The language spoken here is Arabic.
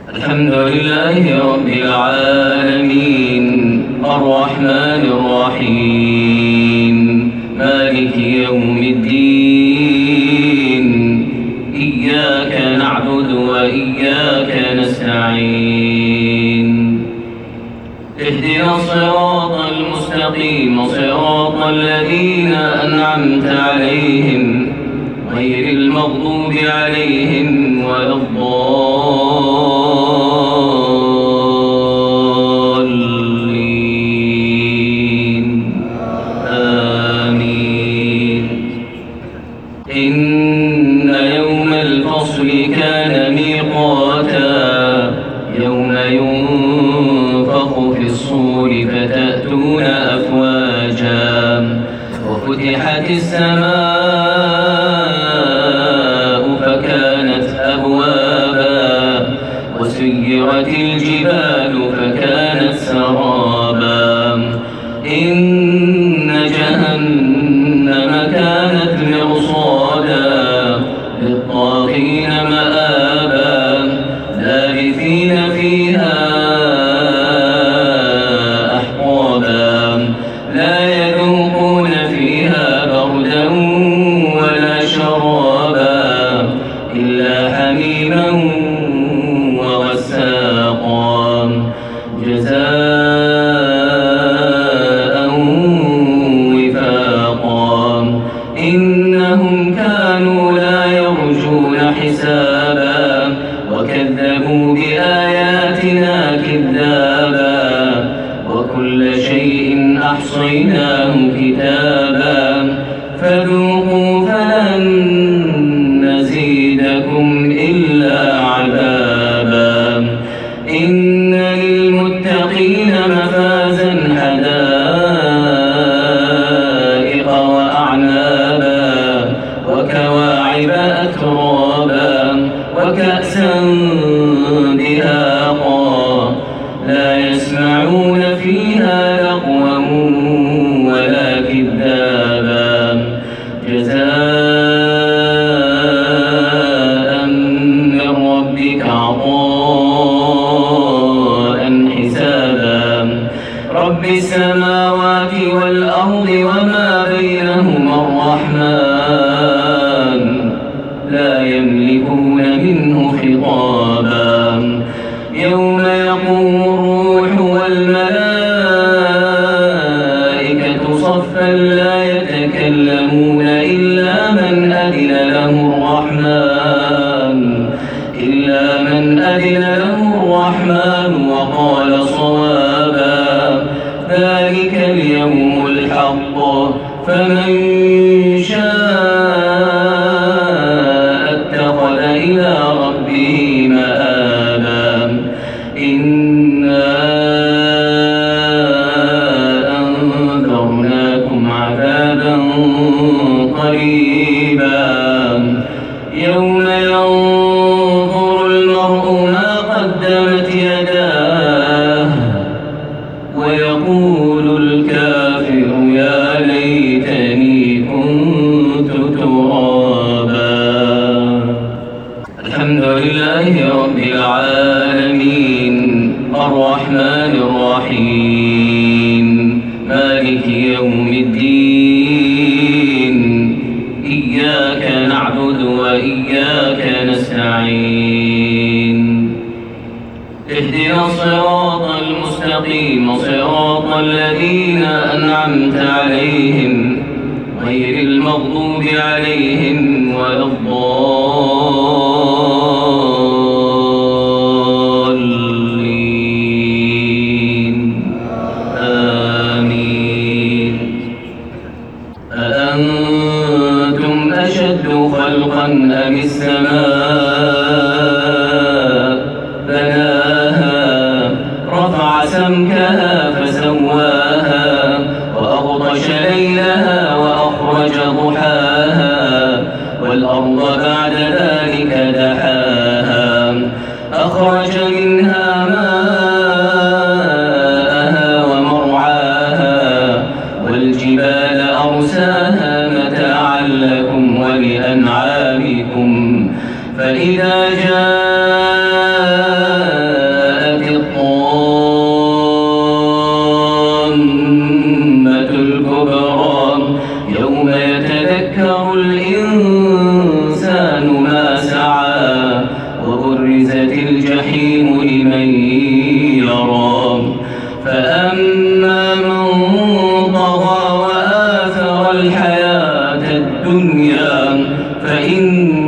الحمد لله رب العالمين الرحمن الرحيم مالك يوم الدين إياك نعبد وإياك نستعين اهدنا الصراط المستقيم صراط الذين أنعمت عليهم غير المغضوب عليهم ولا الضالين آمين. إن يوم الفصل كان ميقاتا يوم ينفخ في الصور فتأتون أفواجا وفتحت السماء فكانت أبوابا وسيرت الجبال فكانت سرابا إن جهنم كانت مرصادا للطاغين مآبا لابثين فيها أحقابا لا يذوقون فيها بردا ولا شرابا إلا حميما وغساقا جزاء وفاقا إنهم كانوا لا يرجون حسابا وكذبوا بآياتنا كذابا وكل شيء أحصيناه كتابا فذوقوا فلن نزيدكم إلا عذابا إن للمتقين مفازا حدائق وأعنابا وكواعب أترابا وكأسا دهاقا لا يسمعون فيها لغوا ولا كذابا جزاء من ربك عطاء حسابا رب السماوات والأرض وما بينهما الرحمن لا يملكون منه خطابا يوم يقوم الروح والملائكة صفا لا يتكلمون إلا من أذن له الرحمن وقال صوابا ذلك اليوم الحق فمن شاء اتخذ إلى ربه مآبا إنا أنذرناكم عذابا قريبا يوم ينظر المرء ما قدمت يداه ويقول الكافر يا ليتني كنت ترابا. الحمد لله رب العالمين الرحمن الرحيم مالك يوم الدين إياك نعبد وإياك نستعين اهدنا الصراط المستقيم صراط الذين أنعمت عليهم غير المغضوب عليهم ولا الضالين آمين. أأنتم أشد خلقا أم السماء بناها رفع سمكها فسواها وأغطش ليلها وأخرج ضحاها والأرض بعد ذلك دحاها أخرج منها ماءها ومرعاها والجبال أرساها متاعا لكم ولأنعامكم فإذا جاء الدنيا فإن